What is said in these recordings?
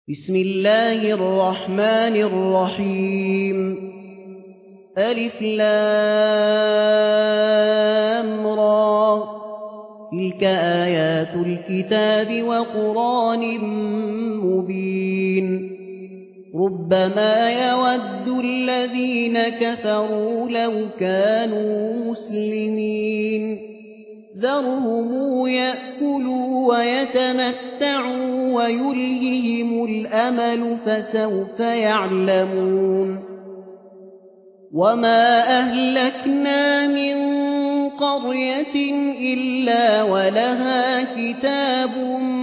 بسم الله الرحمن الرحيم ألف لام را تلك آيات الكتاب وقرآن مبين ربما يود الذين كفروا لو كانوا مسلمين ذرهم يأكلوا ويتمتعوا ويلههم الأمل فسوف يعلمون وما أهلكنا من قرية إلا ولها كتاب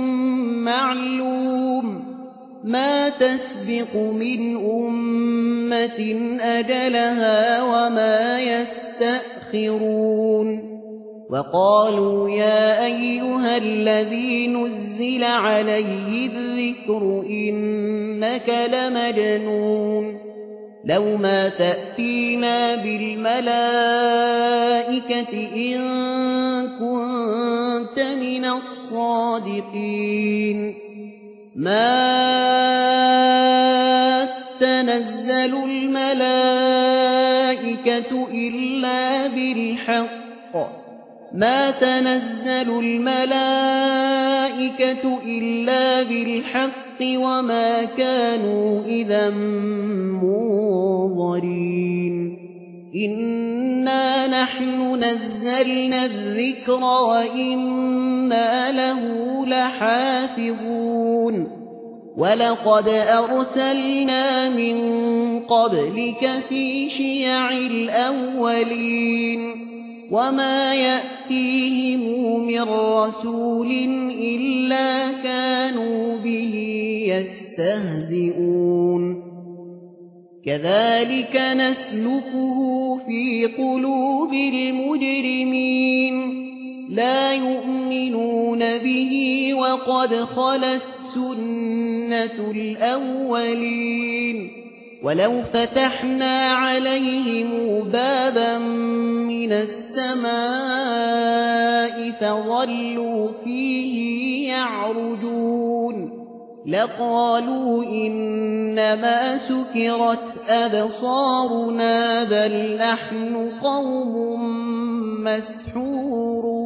معلوم ما تسبق من أمة أجلها وما يستأخرون وقالوا يا أيها الذي نزل عليه الذكر إنك لمجنون لو ما تأتينا بالملائكة إن كنت من الصادقين ما تنزل الملائكة إلا بالحق وما كانوا إذا منظرين إنا نحن نزلنا الذكر وإنا له لحافظون ولقد أرسلنا من قبلك في شيع الأولين وما يأتيهم من رسول إلا كانوا به يستهزئون كذلك نسلكه في قلوب المجرمين لا يؤمنون به وقد خلت سنة الأولين ولو فتحنا عليهم بابا من السماء فظلوا فيه يعرجون لقالوا إنما سكرت أبصارنا بل نحن قوم مسحورون